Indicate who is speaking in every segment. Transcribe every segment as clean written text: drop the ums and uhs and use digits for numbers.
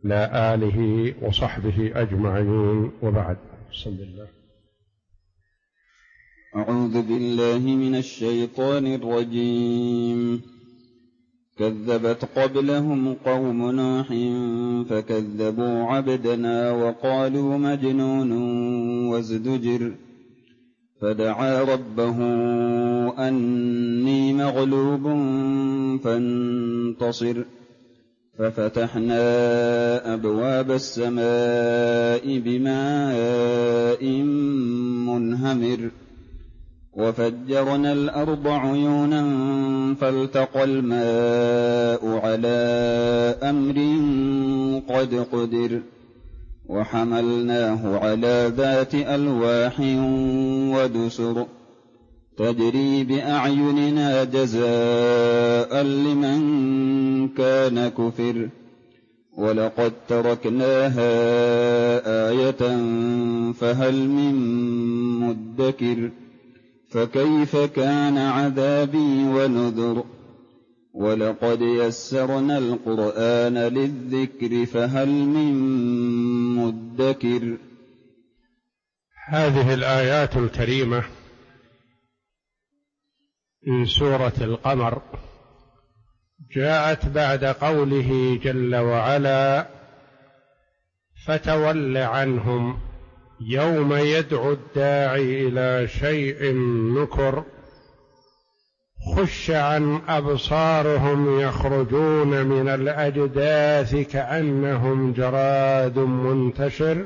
Speaker 1: لا آله وصحبه أجمعين، وبعد. بسم الله.
Speaker 2: أعوذ بالله من الشيطان الرجيم. كذبت قبلهم قوم نوح فكذبوا عبدنا وقالوا مجنون وازدجر، فدعا ربه أني مغلوب فانتصر، ففتحنا أبواب السماء بماء منهمر، وفجرنا الأرض عيونا فالتقى الماء على أمر قد قدر، وحملناه على ذات ألواح ودسر، تجري بأعيننا جزاء لمن كان كفر، ولقد تركناها آية فهل من مدكر، فكيف كان عذابي ونذر، ولقد يسرنا القرآن للذكر فهل من مدكر.
Speaker 1: هذه الآيات الكريمة من سورة القمر جاءت بعد قوله جل وعلا: فتول عنهم يوم يدعو الداعي إلى شيء نكر، خش عن أبصارهم يخرجون من الأجداث كأنهم جراد منتشر،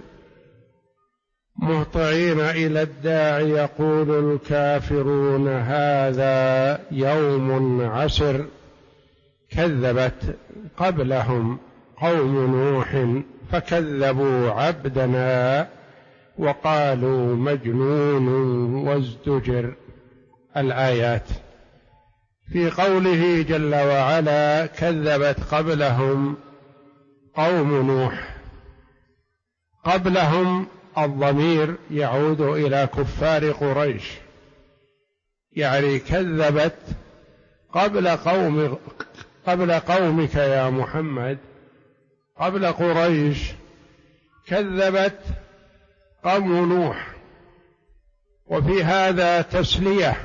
Speaker 1: مهطعين إلى الداعي يقول الكافرون هذا يوم عسر. كذبت قبلهم قوم نوح فكذبوا عبدنا وقالوا مجنون وازدجر. الآيات في قوله جل وعلا: كذبت قبلهم قوم نوح. قبلهم الضمير يعود إلى كفار قريش، يعني كذبت قبل قومك يا محمد، قبل قريش كذبت قوم نوح. وفي هذا تسلية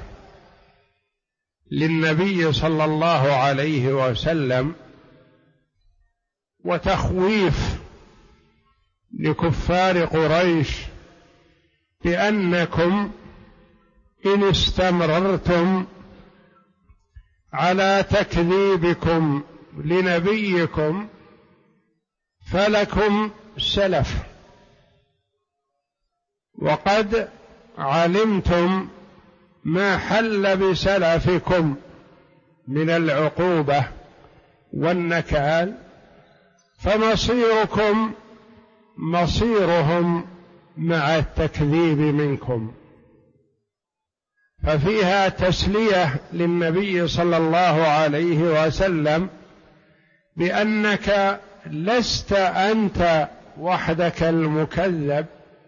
Speaker 1: للنبي صلى الله عليه وسلم وتخويف لكفار قريش بأنكم إن استمررتم على تكذيبكم لنبيكم فلكم سلف، وقد علمتم ما حل بسلفكم من العقوبة والنكال، فمصيركم مصيرهم مع التكذيب منكم. ففيها تسلية للنبي صلى الله عليه وسلم بأنك لست أنت وحدك المكذب،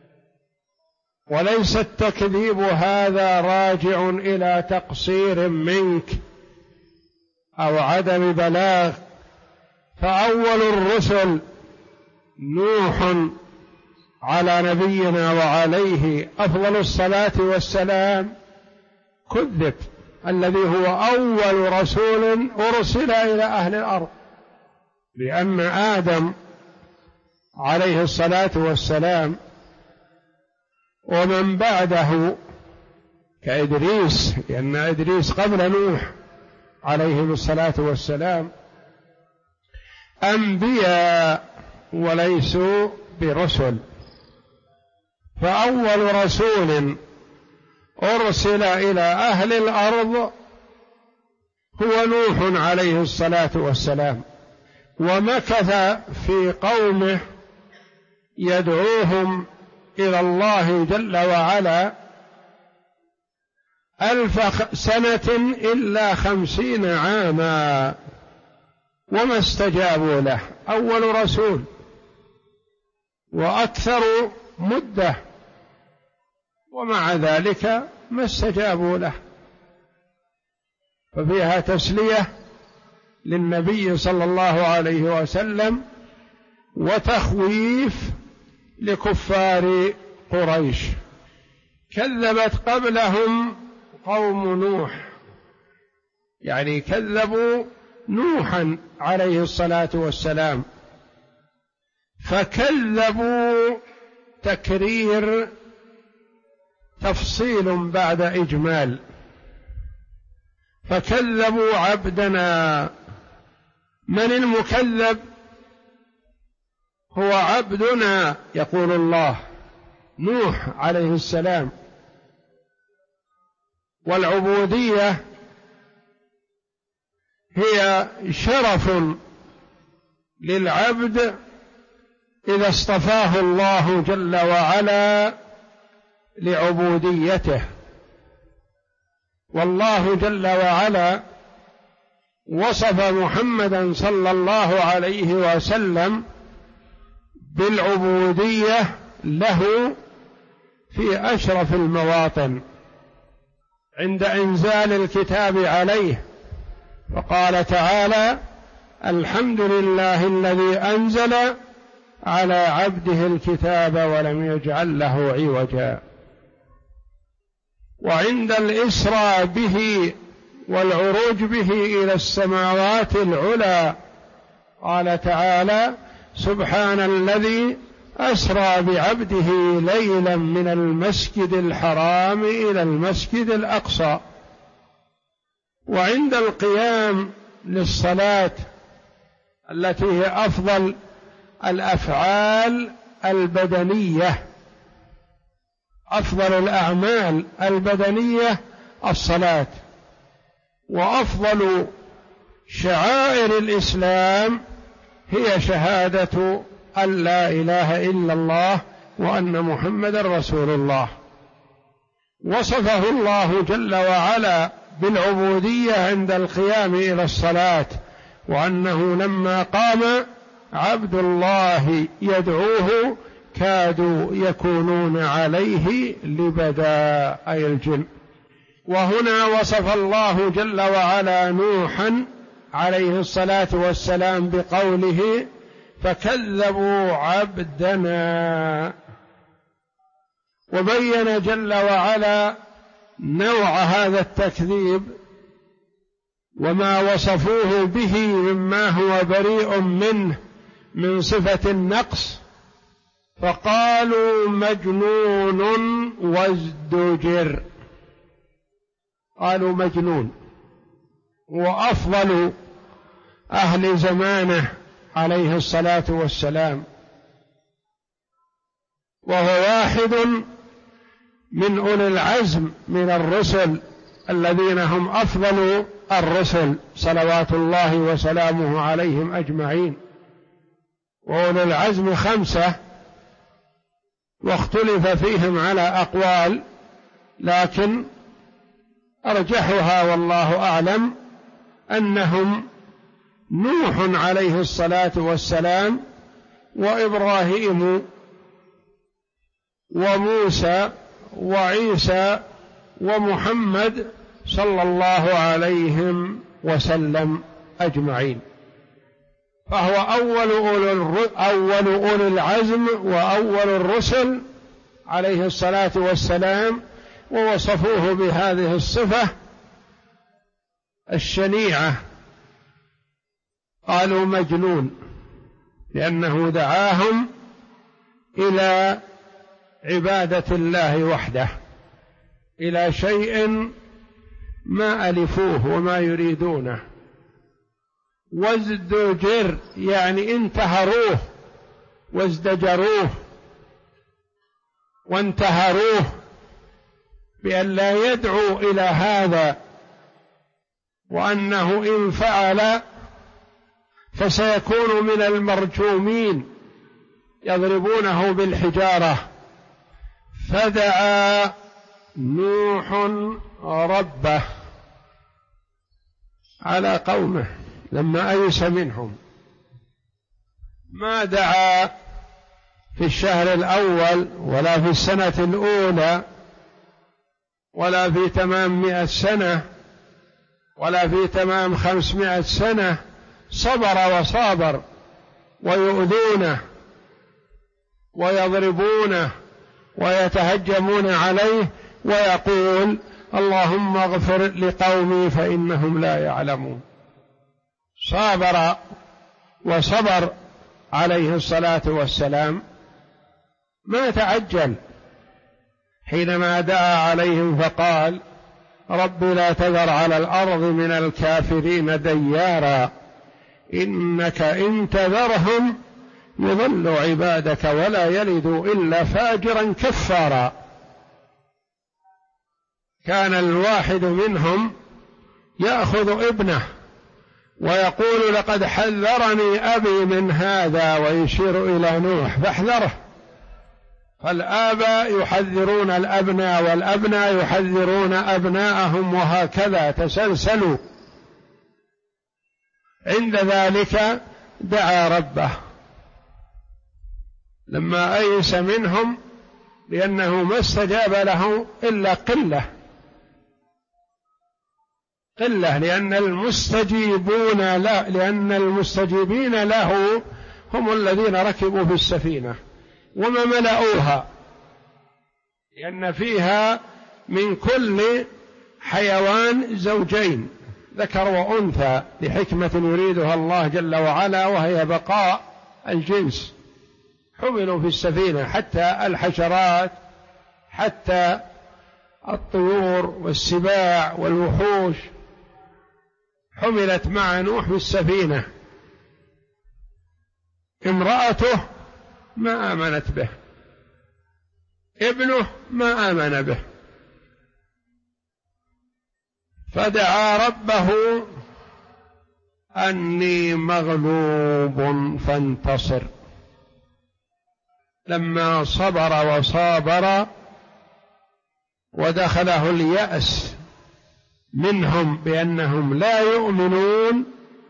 Speaker 1: وليس التكذيب هذا راجع إلى تقصير منك أو عدم بلاغ. فأول الرسل نوح على نبينا وعليه أفضل الصلاة والسلام كذب، الذي هو أول رسول أرسل إلى أهل الأرض، لأن آدم عليه الصلاة والسلام ومن بعده كإدريس، لأن إدريس قبل نوح عليهم الصلاة والسلام أنبياء وليسوا برسل. فأول رسول أرسل إلى أهل الأرض هو نوح عليه الصلاة والسلام، ومكث في قومه يدعوهم إلى الله جل وعلا 1000 سنة إلا 50 عاما وما استجابوا له. أول رسول وأكثر مدة، ومع ذلك ما استجابوا له. ففيها تسلية للنبي صلى الله عليه وسلم وتخويف لكفار قريش. كذبت قبلهم قوم نوح، يعني كذبوا نوحا عليه الصلاة والسلام، فكذبوا تكرير تفصيل بعد إجمال، فكذبوا عبدنا. من المكذب؟ هو عبدنا يقول الله، نوح عليه السلام. والعبودية هي شرف للعبد إذا اصطفاه الله جل وعلا لعبوديته. والله جل وعلا وصف محمدا صلى الله عليه وسلم بالعبودية له في أشرف المواطن عند إنزال الكتاب عليه، فقال تعالى: الحمد لله الذي أنزل على عبده الكتاب ولم يجعل له عوجا. وعند الإسراء به والعروج به إلى السماوات العلى قال تعالى: سبحان الذي أسرى بعبده ليلا من المسجد الحرام إلى المسجد الأقصى. وعند القيام للصلاة التي هي أفضل الأفعال البدنية، أفضل الأعمال البدنية الصلاة، وأفضل شعائر الإسلام هي شهادة أن لا إله إلا الله وأن محمدا رسول الله. وصفه الله جل وعلا بالعبودية عند القيام إلى الصلاة، وأنه لما قام عبد الله يدعوه كادوا يكونون عليه لبدا، أي الجن. وهنا وصف الله جل وعلا نوحا عليه الصلاة والسلام بقوله: فكذبوا عبدنا. وبين جل وعلا نوع هذا التكذيب وما وصفوه به مما هو بريء منه من صفة النقص، فقالوا مجنون وازدجر. قالوا مجنون، وأفضل أهل زمانه عليه الصلاة والسلام، وهو واحد من أولي العزم من الرسل الذين هم أفضل الرسل صلوات الله وسلامه عليهم أجمعين. وأولي العزم 5 واختلف فيهم على أقوال، لكن أرجحها والله أعلم أنهم نوح عليه الصلاة والسلام، وإبراهيم، وموسى، وعيسى، ومحمد صلى الله عليهم وسلم أجمعين. فهو أول أولي العزم وأول الرسل عليه الصلاة والسلام، ووصفوه بهذه الصفة الشنيعة. قالوا مجنون لأنه دعاهم إلى عبادة الله وحده، إلى شيء ما ألفوه وما يريدونه. وازدجر يعني انتهروه وازدجروه وانتهروه بأن لا يدعو إلى هذا، وأنه إن فعل فسيكون من المرجومين يضربونه بالحجارة. فدعا نوح ربه على قومه لما أيس منهم، ما دعا في الشهر الأول ولا في السنة الأولى ولا في تمام 100 سنة ولا في تمام 500 سنة، صبر وصابر ويؤذونه ويضربونه ويتهجمون عليه، ويقول اللهم اغفر لقومي فإنهم لا يعلمون. صابر وصبر عليه الصلاة والسلام، ما تعجل حينما دعا عليهم فقال رب لا تذر على الأرض من الكافرين ديارا إنك إن تذرهم يضلوا عبادك ولا يلدوا إلا فاجرا كفارا. كان الواحد منهم يأخذ ابنه ويقول لقد حذرني أبي من هذا، ويشير إلى نوح فاحذره. فالآباء يحذرون الأبناء والأبناء يحذرون أبناءهم، وهكذا تسلسلوا. عند ذلك دعا ربه لما أيس منهم، لأنه ما استجاب له إلا قلة، لأن المستجيبين له هم الذين ركبوا في السفينة وما ملأوها، لأن فيها من كل حيوان زوجين ذكر وأنثى لحكمة يريدها الله جل وعلا، وهي بقاء الجنس. حملوا في السفينة حتى الحشرات، حتى الطيور والسباع والوحوش حملت مع نوح في السفينة. امرأته ما آمنت به، ابنه ما آمن به، فدعا ربه أني مغلوب فانتصر. لما صبر وصابر ودخله اليأس منهم بأنهم لا يؤمنون،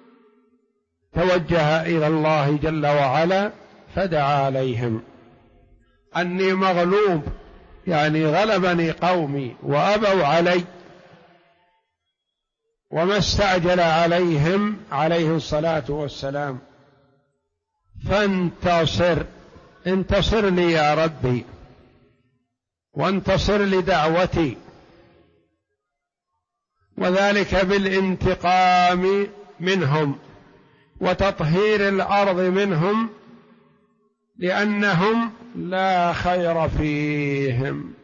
Speaker 1: توجه إلى الله جل وعلا فدعا عليهم أني مغلوب، يعني غلبني قومي وأبوا علي، وما استعجل عليهم عليه الصلاة والسلام. فانتصر، انتصر لي يا ربي، وانتصر لدعوتي، وذلك بالانتقام منهم وتطهير الأرض منهم، لأنهم لا خير فيهم.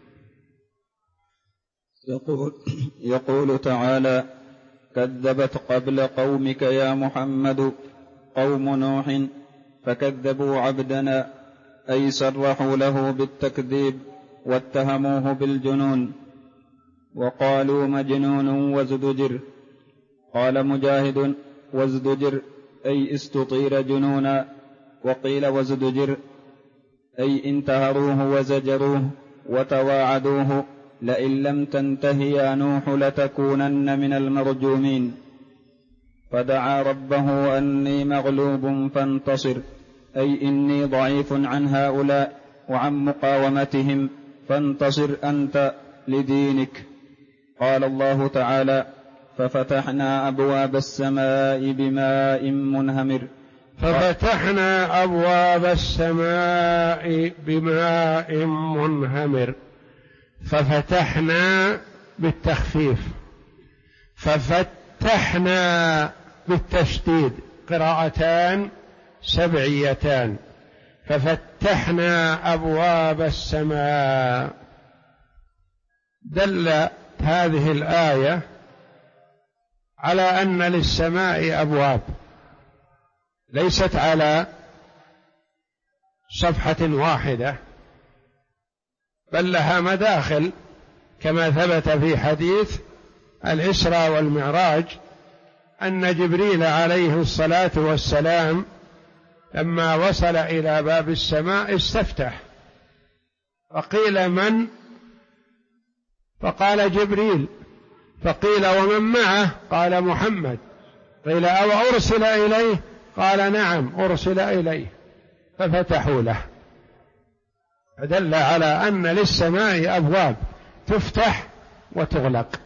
Speaker 2: يقول تعالى: كذبت قبل قومك يا محمد قوم نوح فكذبوا عبدنا، أي صرحوا له بالتكذيب واتهموه بالجنون وقالوا مجنون وازدجر. قال مجاهد: وازدجر أي استطير جنونا، وقيل وازدجر أي انتهروه وزجروه وتواعدوه لئن لم تنته يا نوح لتكونن من المرجومين. فدعا ربه أني مغلوب فانتصر، أي إني ضعيف عن هؤلاء وعن مقاومتهم، فانتصر أنت لدينك. قال الله تعالى: ففتحنا أبواب السماء بماء منهمر.
Speaker 1: ففتحنا أبواب السماء بماء منهمر. ففتحنا بالتخفيف، ففتحنا بالتشديد، قراءتان سبعيتان. ففتحنا أبواب السماء. دل هذه الآية على أن للسماء أبواب، ليست على صفحة واحدة، بل لها مداخل، كما ثبت في حديث الإسراء والمعراج أن جبريل عليه الصلاة والسلام لما وصل إلى باب السماء استفتح، فقيل من؟ فقال جبريل. فقيل ومن معه؟ قال محمد. قيل أو أرسل إليه؟ قال نعم أرسل إليه. ففتحوا له، فدل على أن للسماء أبواب تفتح وتغلق.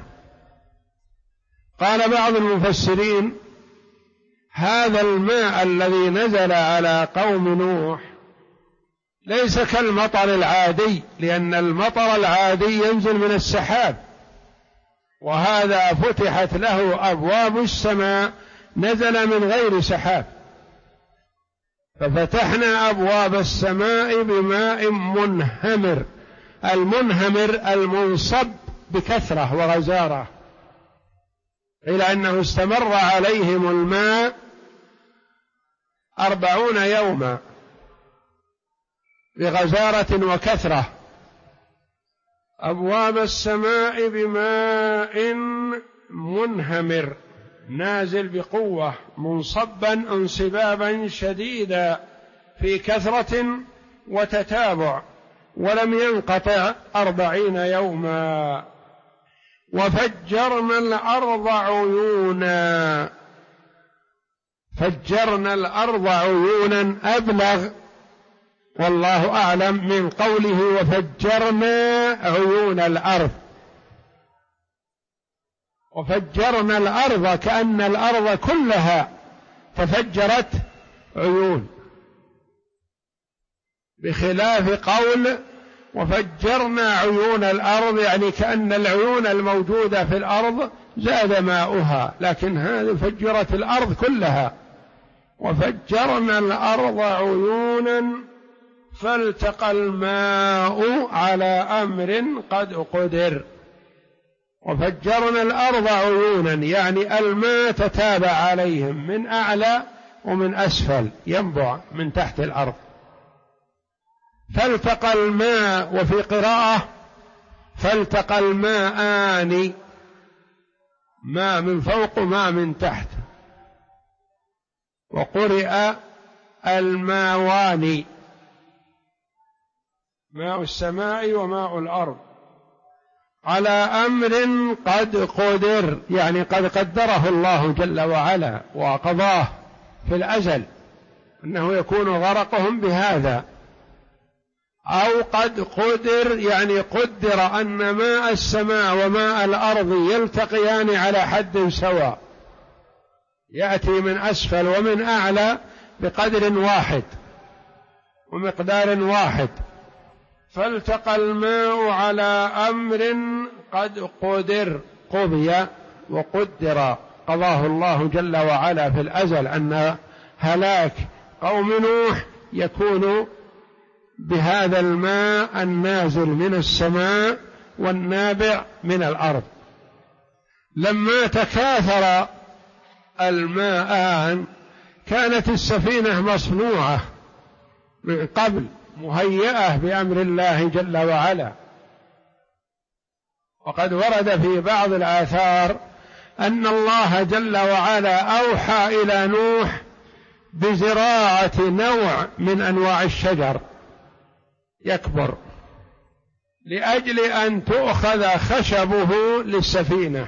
Speaker 1: قال بعض المفسرين: هذا الماء الذي نزل على قوم نوح ليس كالمطر العادي، لأن المطر العادي ينزل من السحاب، وهذا فتحت له أبواب السماء، نزل من غير سحاب، ففتحنا أبواب السماء بماء منهمر. المنهمر المنصب بكثرة وغزارة، إلى أنه استمر عليهم الماء 40 يوما بغزارة وكثرة. أبواب السماء بماء منهمر نازل بقوة، منصبا انصبابا شديدا في كثرة وتتابع، ولم ينقطع 40 يوما. وفجرنا الأرض عيونا. فجرنا الأرض عيونا أبلغ والله أعلم من قوله وفجرنا عيون الأرض. وفجرنا الأرض كأن الأرض كلها تفجرت عيون، بخلاف قول وفجرنا عيون الأرض، يعني كأن العيون الموجودة في الأرض زاد ماؤها، لكن هذه فجرت الأرض كلها. وفجرنا الأرض عيونا فالتقى الماء على أمر قد قدر. وفجرنا الأرض عيونا يعني الماء تتابع عليهم من أعلى ومن أسفل، ينبع من تحت الأرض. فالتقى الماء، وفي قراءة فالتقى الماءان، ماء من فوق وماء من تحت، وقرئ الماوان، ماء السماء وماء الأرض، على أمر قد قدر، يعني قد قدره الله جل وعلا وقضاه في الأزل أنه يكون غرقهم بهذا. أو قد قدر يعني قدر أن ماء السماء وماء الأرض يلتقيان على حد سواء، يأتي من أسفل ومن أعلى بقدر واحد ومقدار واحد. فالتقى الماء على أمر قد قدر، قضي وقدر، قضاه الله جل وعلا في الأزل أن هلاك قوم نوح يكون بهذا الماء النازل من السماء والنابع من الأرض. لما تكاثر الماءان كانت السفينة مصنوعة من قبل، مهيئة بأمر الله جل وعلا. وقد ورد في بعض الآثار أن الله جل وعلا أوحى إلى نوح بزراعة نوع من أنواع الشجر يكبر، لأجل أن تؤخذ خشبه للسفينة،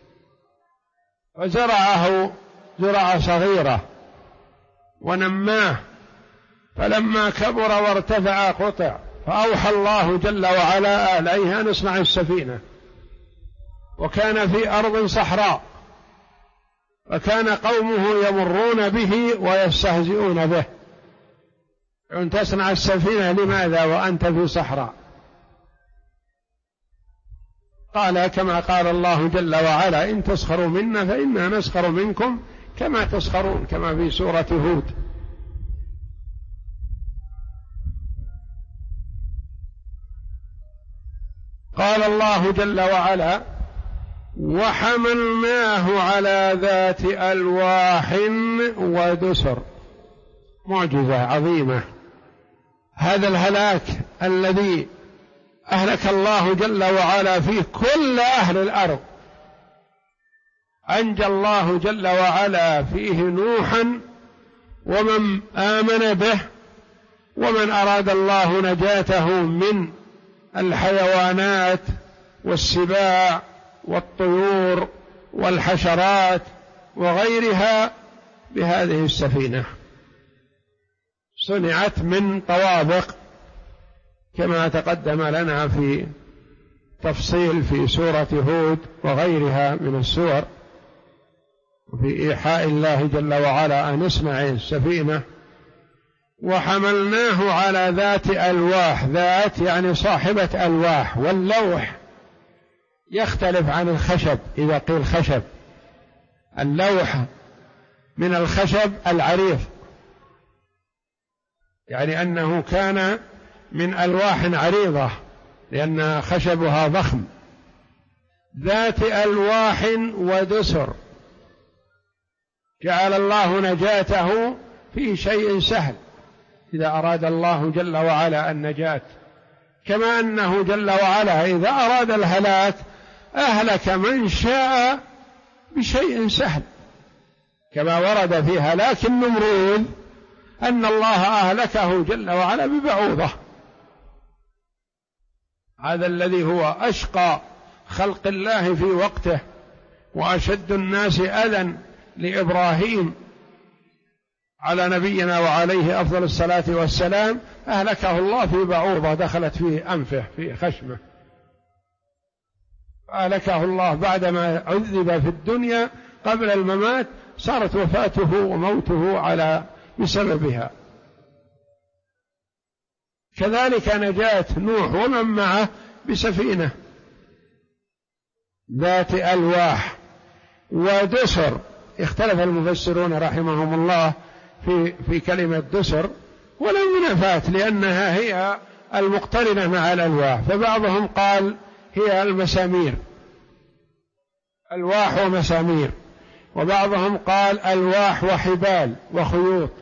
Speaker 1: فزرعه زرعة صغيرة ونماه، فلما كبر وارتفع قطع، فأوحى الله جل وعلا عليه أن اصنع السفينة. وكان في أرض صحراء، فكان قومه يمرون به ويستهزئون به، أن تصنع السفينة لماذا وأنت في صحراء؟ قال كما قال الله جل وعلا إن تسخروا منا فإنا نسخر منكم كما تسخرون، كما في سورة هود. قال الله جل وعلا وحملناه على ذات ألواح ودسر. معجزة عظيمة. هذا الهلاك الذي أهلك الله جل وعلا فيه كل أهل الأرض، أنجى الله جل وعلا فيه نوحا ومن آمن به، ومن أراد الله نجاته من الحيوانات والسباع والطيور والحشرات وغيرها بهذه السفينة. صنعت من طوابق كما تقدم لنا في تفصيل في سورة هود وغيرها من السور، وفي إيحاء الله جل وعلا أن اصنع السفينة. وحملناه على ذات ألواح، ذات يعني صاحبة ألواح، واللوح يختلف عن الخشب. إذا قيل خشب، اللوح من الخشب العريض، يعني أنه كان من ألواح عريضة لأن خشبها ضخم. ذات ألواح ودسر، جعل الله نجاته في شيء سهل إذا أراد الله جل وعلا النجاة، كما أنه جل وعلا إذا أراد الهلاك أهلك من شاء بشيء سهل، كما ورد في هلاك النمرود أن الله أهلكه جل وعلا ببعوضة. هذا الذي هو أشقى خلق الله في وقته وأشد الناس أذى لإبراهيم على نبينا وعليه أفضل الصلاة والسلام، أهلكه الله في بعوضة دخلت في أنفه في خشمه، أهلكه الله بعدما عذب في الدنيا قبل الممات، صارت وفاته وموته على بسببها. كذلك نجاة نوح ومن معه بسفينة ذات ألواح ودسر. اختلف المفسرون رحمهم الله في كلمة دسر، ولم منافات لأنها هي المقترنة مع الألواح، فبعضهم قال هي المسامير، ألواح ومسامير، وبعضهم قال ألواح وحبال وخيوط،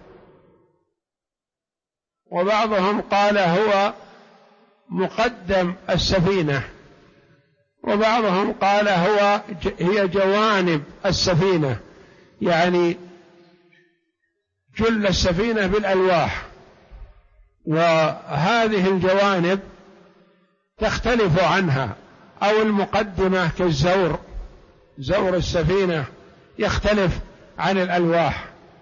Speaker 1: وبعضهم قال هو مقدم السفينة، وبعضهم قال هي جوانب السفينة، يعني جل السفينة بالألواح، وهذه الجوانب تختلف عنها، أو المقدمة كالزور، زور السفينة يختلف عن الألواح،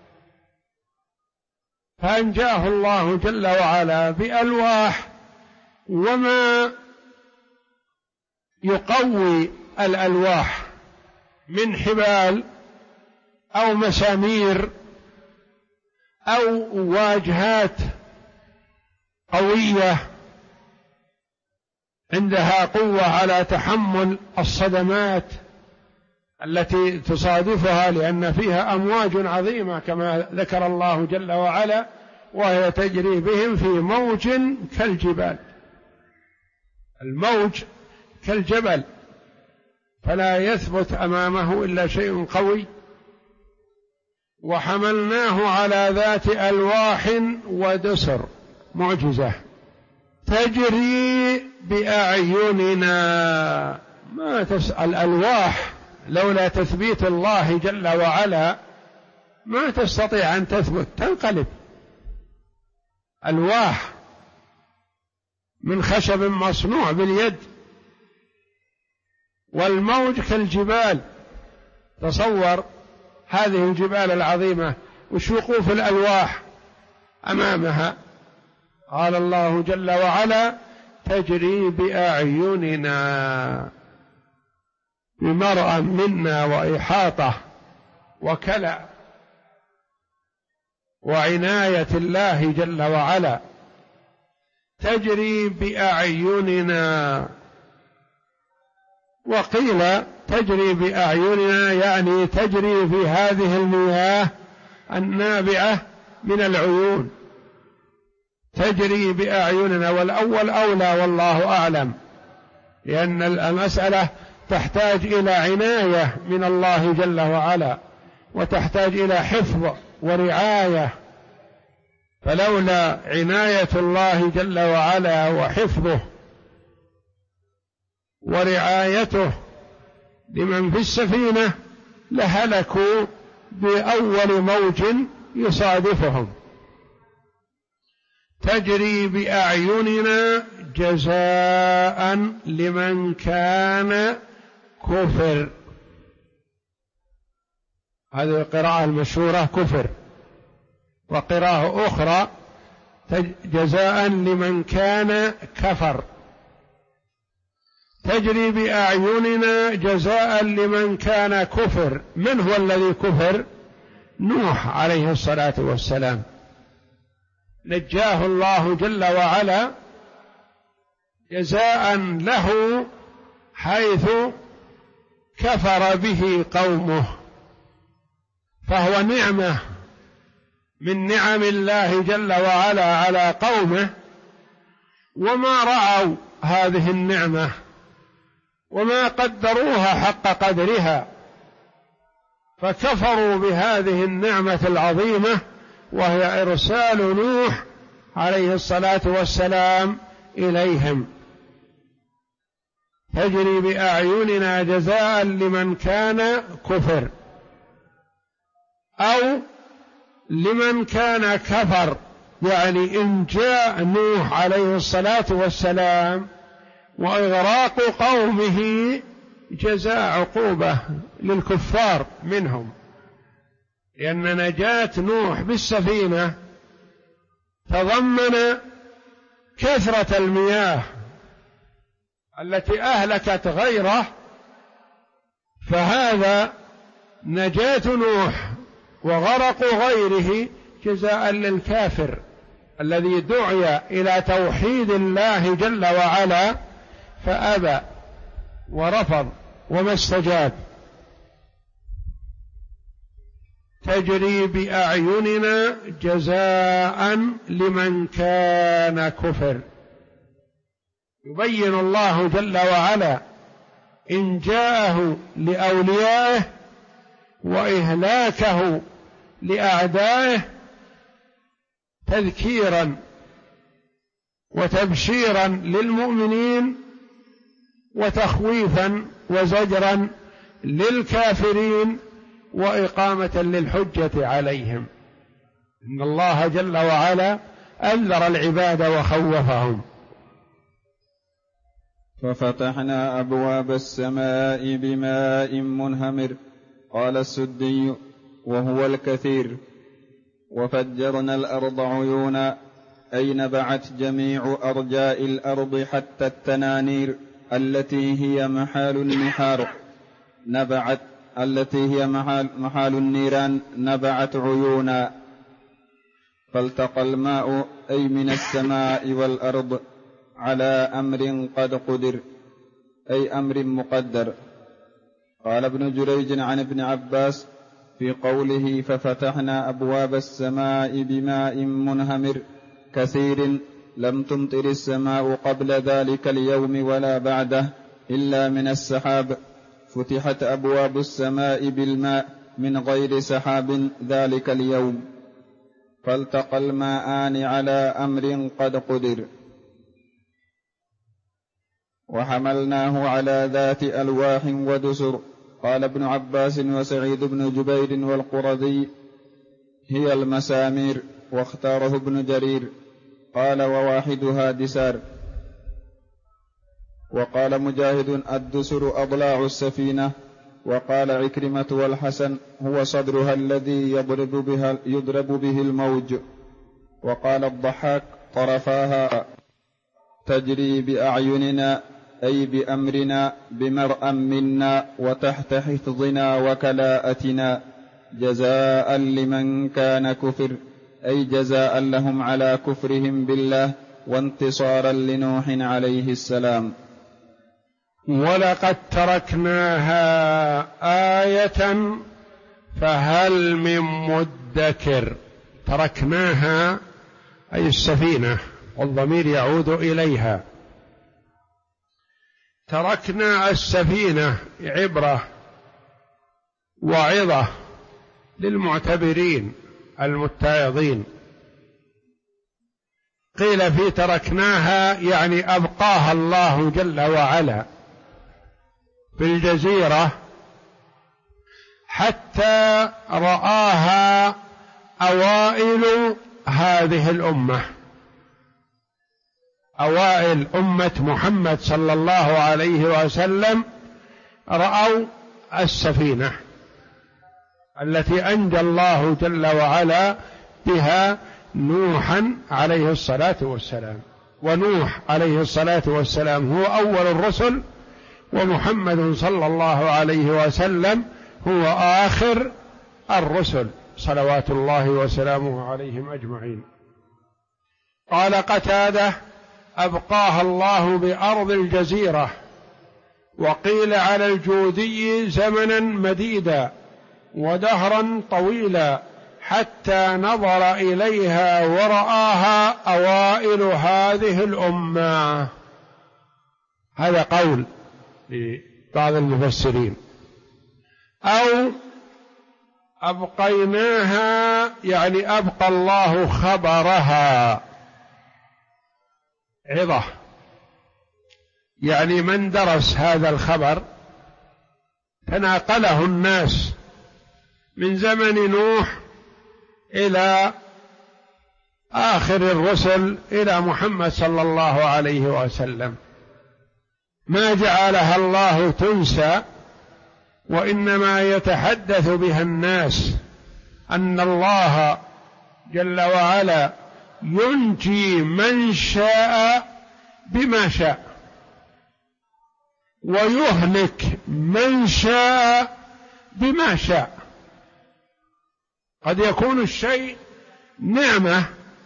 Speaker 1: فأنجاه الله جل وعلا بألواح وما يقوي الألواح من حبال أو مسامير أو واجهات قوية عندها قوة على تحمل الصدمات التي تصادفها، لأن فيها أمواج عظيمة كما ذكر الله جل وعلا، وهي تجري بهم في موج كالجبال، الموج كالجبل فلا يثبت أمامه إلا شيء قوي. وحملناه على ذات ألواح ودسر، معجزة تجري بأعيننا. ما تسأل الألواح لولا تثبيت الله جل وعلا ما تستطيع أن تثبت، تنقلب. ألواح من خشب مصنوع باليد، والموج كالجبال. تصور هذه الجبال العظيمة وش وقوف الألواح أمامها. قال الله جل وعلا تجري بأعيننا، بمرأى منا وإحاطة وكلأ وعناية الله جل وعلا. تجري بأعيننا، وقيل تجري بأعيننا يعني تجري في هذه المياه النابعة من العيون، تجري بأعيننا، والأول أولى والله أعلم، لأن المسألة تحتاج إلى عناية من الله جل وعلا، وتحتاج إلى حفظ ورعاية، فلولا عناية الله جل وعلا وحفظه ورعايته لمن في السفينة لهلكوا بأول موج يصادفهم. تجري بأعيننا جزاء لمن كان كفر، هذه القراءة المشهورة كفر، وقراءة أخرى جزاء لمن كان كفر. تجري بأعيننا جزاء لمن كان كفر. من هو الذي كفر؟ نوح عليه الصلاة والسلام، نجاه الله جل وعلا جزاء له حيث كفر به قومه، فهو نعمة من نعم الله جل وعلا على قومه، وما رعوا هذه النعمة وما قدروها حق قدرها، فكفروا بهذه النعمة العظيمة وهي إرسال نوح عليه الصلاة والسلام إليهم. تجري بأعيننا جزاء لمن كان كفر أو لمن كان كفر، يعني إن جاء نوح عليه الصلاة والسلام وإغراق قومه جزاء عقوبة للكفار منهم، لأن نجاة نوح بالسفينة تضمن كثرة المياه التي أهلكت غيره، فهذا نجاة نوح وغرق غيره جزاء للكافر الذي دعي إلى توحيد الله جل وعلا فأبى ورفض وما استجاب. تجري بأعيننا جزاء لمن كان كفر. يبين الله جل وعلا إن جاءه لأوليائه وإهلاكه لأعدائه تذكيرا وتبشيرا للمؤمنين وتخويفا وزجرا للكافرين وإقامة للحجة عليهم. إن الله جل وعلا أنذر العباد وخوفهم.
Speaker 2: ففتحنا أبواب السماء بماء منهمر. قال السدي وهو الكثير. وفجرنا الأرض عيونا، أي نبعت جميع أرجاء الأرض حتى التنانير التي هي محال النحار نبعت، التي هي محال النيران نبعت عيونا. فالتقى الماء أي من السماء والأرض على أمر قد قدر، أي أمر مقدر. قال ابن جريج عن ابن عباس في قوله ففتحنا أبواب السماء بماء منهمر كثير لم تمطر السماء قبل ذلك اليوم ولا بعده إلا من السحاب، فتحت أبواب السماء بالماء من غير سحاب ذلك اليوم. فالتقى الماءان على أمر قد قدر. وحملناه على ذات ألواح ودسر. قال ابن عباس وسعيد بن جبير والقرظي هي المسامير، واختاره ابن جرير. قال وواحدها دسار. وقال مجاهد الدسر أضلاع السفينة. وقال عكرمة والحسن هو صدرها الذي يضرب به الموج. وقال الضحاك طرفاها تجري بأعيننا، أي بأمرنا بمرأ منا وتحت حفظنا وكلاءتنا، جزاء لمن كان كفر، أي جزاء لهم على كفرهم بالله وانتصارا لنوح عليه السلام.
Speaker 1: ولقد تركناها آية فهل من مدكر. تركناها أي السفينة، والضمير يعود إليها. تركنا السفينة عبرة وعظة للمعتبرين المتعظين. قيل في تركناها يعني أبقاها الله جل وعلا في الجزيرة حتى رآها أوائل هذه الأمة، أوائل أمة محمد صلى الله عليه وسلم رأوا السفينة التي أنجى الله جل وعلا بها نوحا عليه الصلاة والسلام. ونوح عليه الصلاة والسلام هو أول الرسل، ومحمد صلى الله عليه وسلم هو آخر الرسل صلوات الله وسلامه عليهم أجمعين. قال قتادة: أبقاها الله بأرض الجزيرة. وقيل على الجودي زمنا مديدا ودهرا طويلا حتى نظر إليها ورآها أوائل هذه الأمة. هذا قول لبعض المفسرين. أو أبقيناها يعني أبقى الله خبرها عظة، يعني من درس هذا الخبر تناقله الناس من زمن نوح إلى آخر الرسل إلى محمد صلى الله عليه وسلم، ما جعلها الله تنسى، وإنما يتحدث بها الناس أن الله جل وعلا ينجي من شاء بما شاء ويهلك من شاء بما شاء. قد يكون الشيء نعمة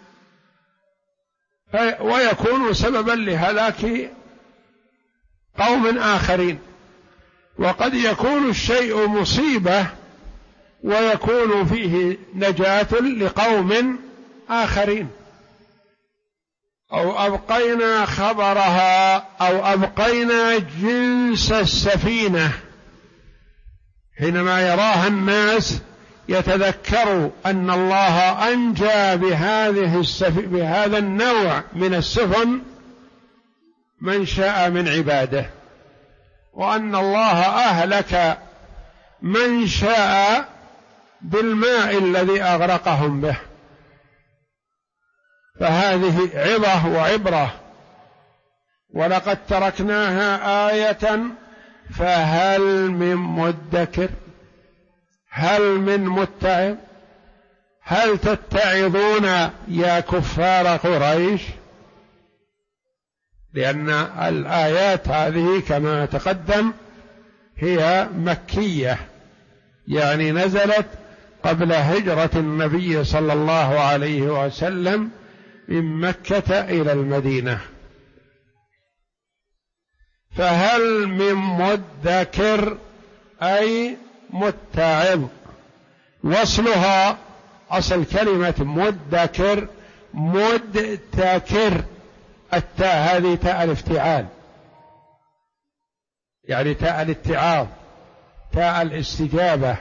Speaker 1: ويكون سببا لهلاك قوم آخرين، وقد يكون الشيء مصيبة ويكون فيه نجاة لقوم آخرين. أو أبقينا خبرها أو أبقينا جنس السفينة، حينما يراها الناس يتذكروا أن الله أنجى بهذا النوع من السفن من شاء من عباده، وأن الله أهلك من شاء بالماء الذي أغرقهم به. فهذه عظة وعبرة. ولقد تركناها آية فهل من مدكر، هل من متعظ، هل تتعظون يا كفار قريش؟ لأن الآيات هذه كما تقدم هي مكية، يعني نزلت قبل هجرة النبي صلى الله عليه وسلم من مكة إلى المدينة. فهل من مدكر أي متعظ. وصلها أصل كلمة مدكر مدتكر، التاء هذه تاء الافتعال، يعني تاء الاتعاظ، تاء الاستجابة.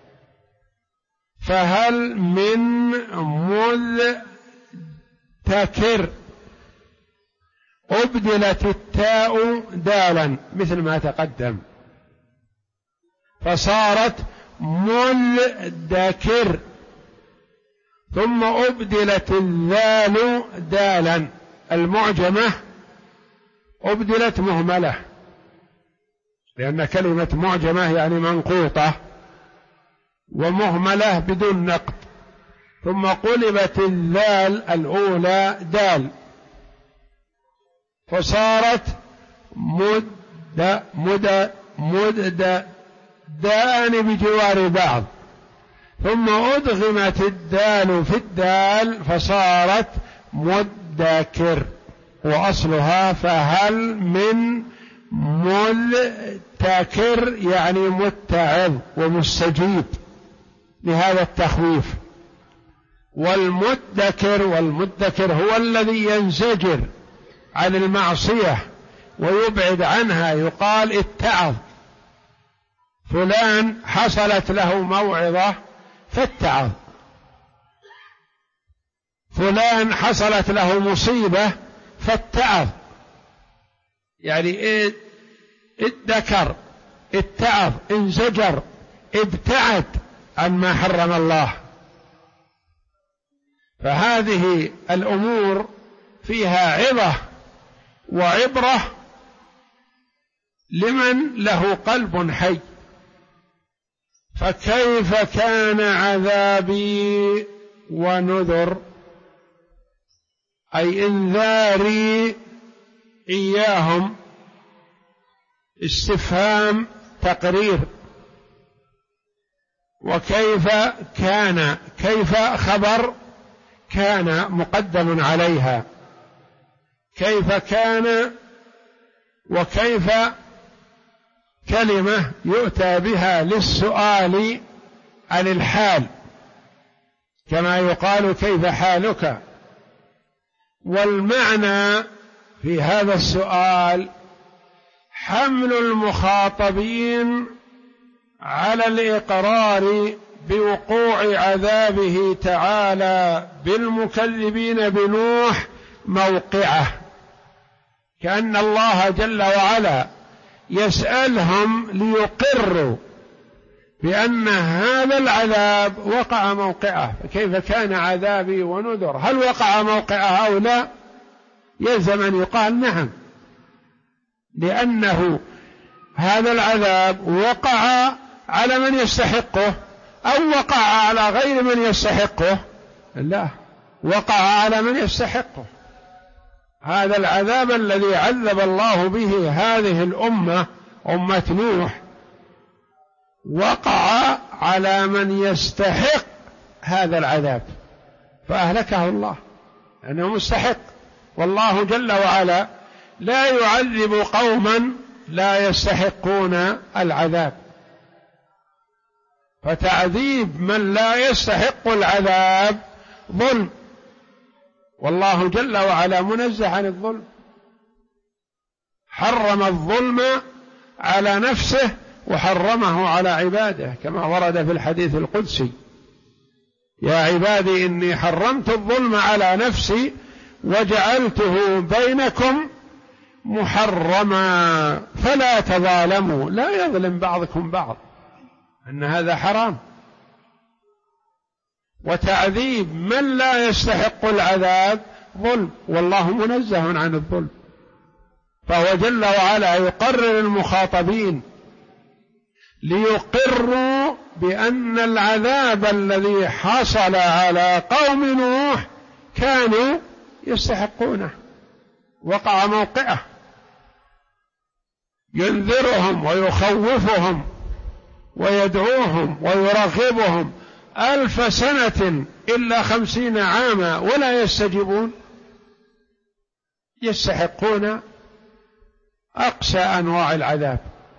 Speaker 1: فهل من مدتكر أبدلت التاء دالا مثل ما تقدم فصارت مدكر، ثم أبدلت الذال دالا، المعجمة أبدلت مهملة، لأن كلمة معجمة يعني منقوطة، ومهملة بدون نقط، ثم قلبت الذال الأولى دال فصارت مد دان بجوار بعض، ثم أدغمت الدال في الدال فصارت مدكر. وأصلها فهل من مدكر يعني متعظ ومستجيب لهذا التخويف. والمدكر هو الذي ينزجر عن المعصية ويبعد عنها، يقال اتعظ، فلان حصلت له موعظة فاتعظ، فلان حصلت له مصيبة فاتعظ، يعني ادكر، اتعظ، انزجر، ابتعد عن ما حرم الله. فهذه الأمور فيها عظة وعبرة لمن له قلب حي. فكيف كان عذابي ونذر، أي إنذاري إياهم، استفهام تقرير. وكيف كان، كيف خبر كان مقدم عليها، كيف كان وكيف كلمة يؤتى بها للسؤال عن الحال، كما يقال كيف حالك. والمعنى في هذا السؤال حمل المخاطبين على الإقرار بوقوع عذابه تعالى بالمكذبين بنوح موقعه، كأن الله جل وعلا يسألهم ليقروا بأن هذا العذاب وقع موقعه، فكيف كان عذابي ونذر، هل وقع موقعه أو لا؟ يلزم أن يقال نعم، لأنه هذا العذاب وقع على من يستحقه أو وقع على غير من يستحقه؟ لا، وقع على من يستحقه. هذا العذاب الذي عذب الله به هذه الأمة، أمة نوح، وقع على من يستحق هذا العذاب فأهلكه الله لأنه مستحق. والله جل وعلا لا يعذب قوما لا يستحقون العذاب، فتعذيب من لا يستحق العذاب ظلم، والله جل وعلا منزه عن الظلم، حرم الظلم على نفسه وحرمه على عباده، كما ورد في الحديث القدسي: يا عبادي إني حرمت الظلم على نفسي وجعلته بينكم محرما فلا تظالموا، لا يظلم بعضكم بعض، أن هذا حرام. وتعذيب من لا يستحق العذاب ظلم، والله منزه عن الظلم، فهو جل وعلا يقرر المخاطبين ليقروا بأن العذاب الذي حصل على قوم نوح كانوا يستحقونه، وقع موقعه، ينذرهم ويخوفهم ويدعوهم ويرغبهم 1000 سنة إلا 50 عاما ولا يستجيبون، يستحقون أقسى أنواع العذاب.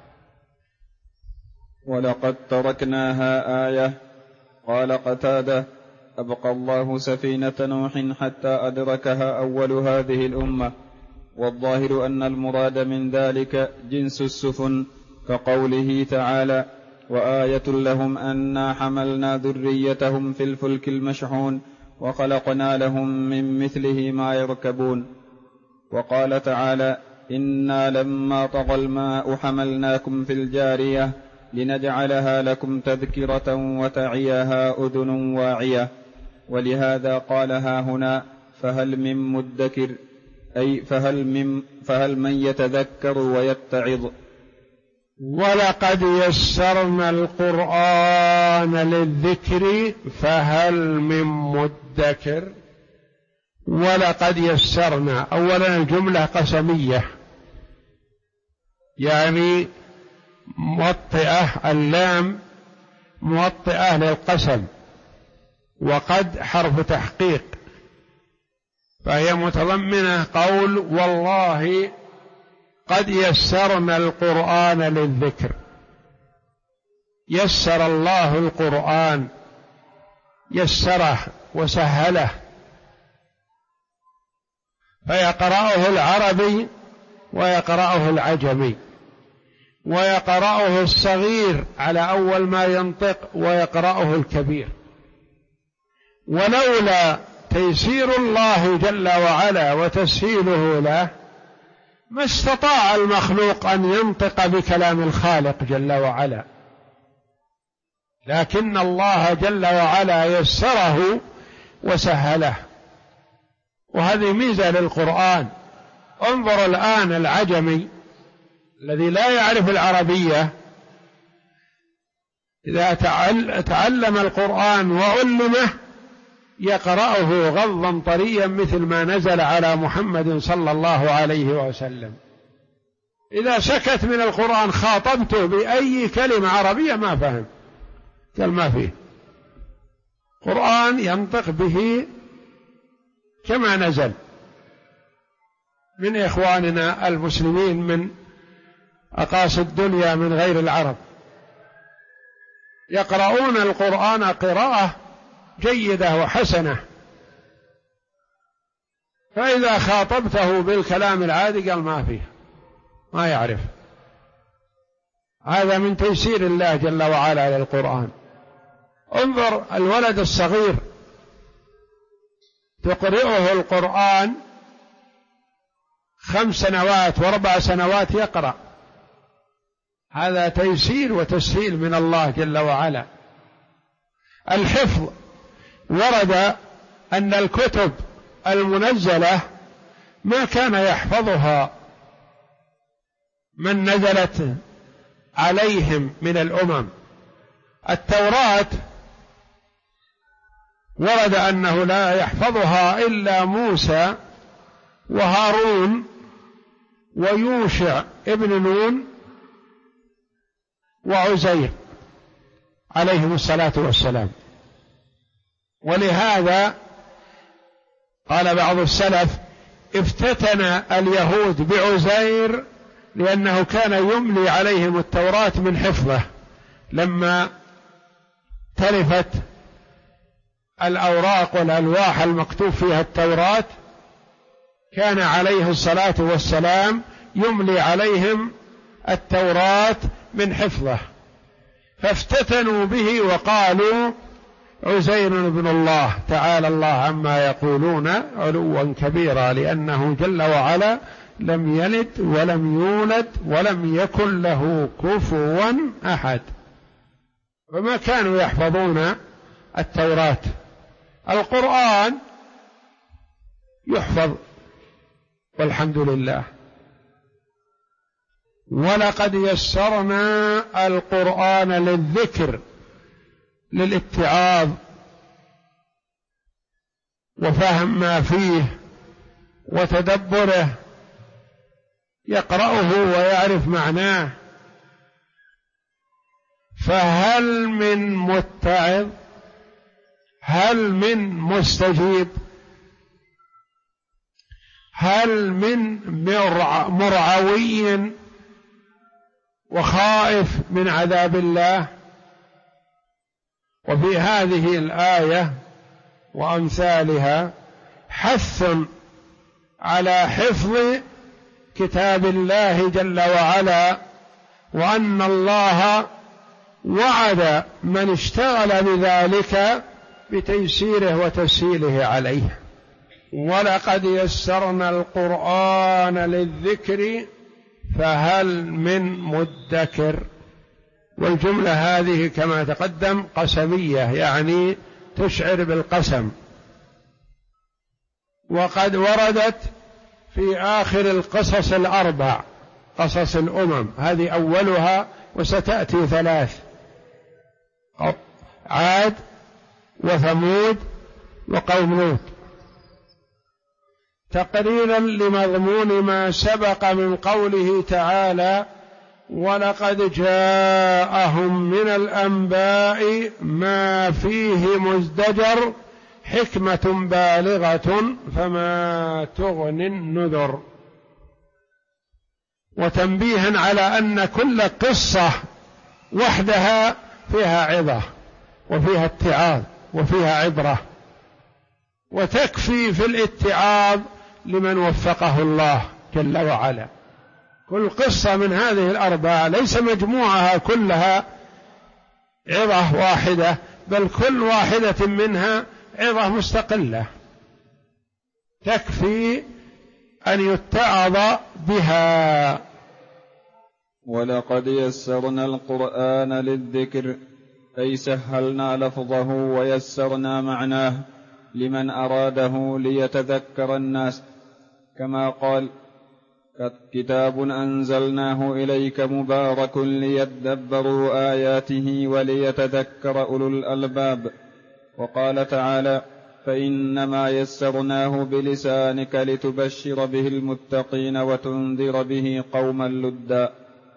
Speaker 2: ولقد تركناها آية. قال قتادة: أبقى الله سفينة نوح حتى أدركها أول هذه الأمة. والظاهر أن المراد من ذلك جنس السفن، كقوله تعالى: وآية لهم أنا حملنا ذريتهم في الفلك المشحون وخلقنا لهم من مثله ما يركبون. وقال تعالى: إنا لما طغى الماء حملناكم في الجارية لنجعلها لكم تذكرة وتعيها أذن واعية. ولهذا قالها هنا: فهل من مدكر، أي فهل من يتذكر ويتعظ.
Speaker 1: ولقد يسرنا القرآن للذكر فهل من مدكر. ولقد يسرنا، أولا الجملة قسمية، يعني موطئة، اللام موطئة للقسم، وقد حرف تحقيق، فهي متضمنة قول والله قد يسرنا القرآن للذكر. يسر الله القرآن، يسره وسهله، فيقرأه العربي ويقرأه العجمي، ويقرأه الصغير على أول ما ينطق ويقرأه الكبير. ولولا تيسير الله جل وعلا وتسهيله له ما استطاع المخلوق أن ينطق بكلام الخالق جل وعلا، لكن الله جل وعلا يسره وسهله، وهذه ميزة للقرآن. انظر الآن العجمي الذي لا يعرف العربية إذا تعلم القرآن وعلمه يقرأه غضا طريا مثل ما نزل على محمد صلى الله عليه وسلم. إذا سكت من القرآن خاطبته بأي كلمة عربية ما فهم، قال ما فيه، قرآن ينطق به كما نزل. من إخواننا المسلمين من أقاصي الدنيا من غير العرب يقرؤون القرآن قراءة جيدة وحسنة، فإذا خاطبته بالكلام العادي قال ما فيه، ما يعرف. هذا من تيسير الله جل وعلا للقرآن. انظر الولد الصغير تقرئه القرآن 5 سنوات و4 سنوات يقرأ، هذا تيسير وتسهيل من الله جل وعلا. الحفظ ورد أن الكتب المنزلة ما كان يحفظها من نزلت عليهم من الأمم. التوراة ورد أنه لا يحفظها إلا موسى وهارون ويوشع ابن نون وعزير عليهم الصلاة والسلام. ولهذا قال بعض السلف افتتن اليهود بعزير لأنه كان يملي عليهم التوراة من حفظه، لما تلفت الأوراق والألواح المكتوب فيها التوراة كان عليه الصلاة والسلام يملي عليهم التوراة من حفظه، فافتتنوا به وقالوا عزير بن الله، تعالى الله عما يقولون علوا كبيرا، لأنه جل وعلا لم يلد ولم يولد ولم يكن له كفوا أحد، فما كانوا يحفظون التوراة. القرآن يحفظ والحمد لله. ولقد يسرنا القرآن للذكر، للاتعاظ وفهم ما فيه وتدبره، يقرأه ويعرف معناه. فهل من متعظ؟ هل من مستجيب؟ هل من مرعوي وخائف من عذاب الله؟ وفي هذه الآية وأمثالها حث على حفظ كتاب الله جل وعلا، وأن الله وعد من اشتغل بذلك بتيسيره وتسهيله عليه. ولقد يسرنا القرآن للذكر فهل من مدكر. والجملة هذه كما تقدم قسمية، يعني تشعر بالقسم، وقد وردت في آخر القصص 4 قصص الأمم، هذه أولها وستأتي 3: عاد وثمود وقوم لوط، تقريرا لمضمون ما سبق من قوله تعالى: ولقد جاءهم من الأنباء ما فيه مزدجر حكمة بالغة فما تغني النذر. وتنبيها على أن كل قصة وحدها فيها عظة وفيها اتعاظ وفيها عبرة، وتكفي في الاتعاظ لمن وفقه الله جل وعلا. كل قصة من هذه 4 ليس مجموعها كلها عظة واحدة، بل كل واحدة منها عظة مستقلة تكفي أن يتعظ بها.
Speaker 2: ولقد يسرنا القرآن للذكر، أي سهلنا لفظه ويسرنا معناه لمن أراده ليتذكر الناس، كما قال: كتاب أنزلناه إليك مبارك ليدبروا آياته وليتذكر أولو الألباب. وقال تعالى: فإنما يسرناه بلسانك لتبشر به المتقين وتنذر به قوما لدا.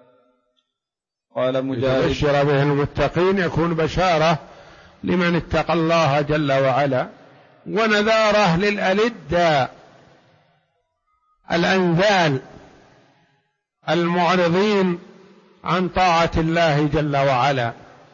Speaker 2: قال مجاهد:
Speaker 1: لتبشر به المتقين يكون بشارة لمن اتقى الله جل وعلا، ونذاره للألدة الأنذال المعرضين عن طاعة الله جل وعلا.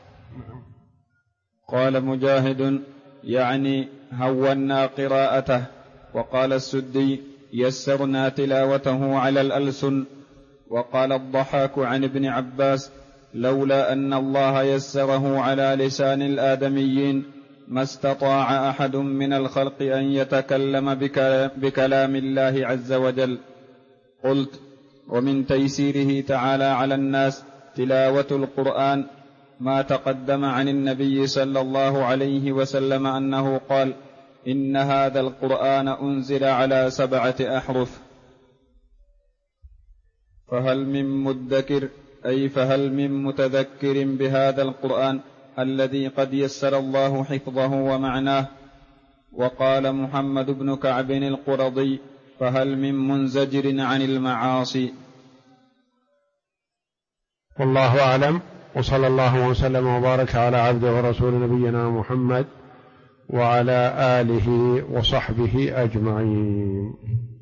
Speaker 2: قال مجاهد يعني هونا قراءته. وقال السدي يسرنا تلاوته على الألسن. وقال الضحاك عن ابن عباس لولا أن الله يسره على لسان الآدميين ما استطاع أحد من الخلق أن يتكلم بكلام الله عز وجل. قلت ومن تيسيره تعالى على الناس تلاوة القرآن ما تقدم عن النبي صلى الله عليه وسلم أنه قال إن هذا القرآن أنزل على 7 أحرف. فهل من مدكر أي فهل من متذكر بهذا القرآن الذي قد يسر الله حفظه ومعناه. وقال محمد بن كعب القرظي فهل من منزجر عن المعاصي.
Speaker 1: والله أعلم، وصلى الله وسلم وبارك على عبده ورسول نبينا محمد وعلى آله وصحبه أجمعين.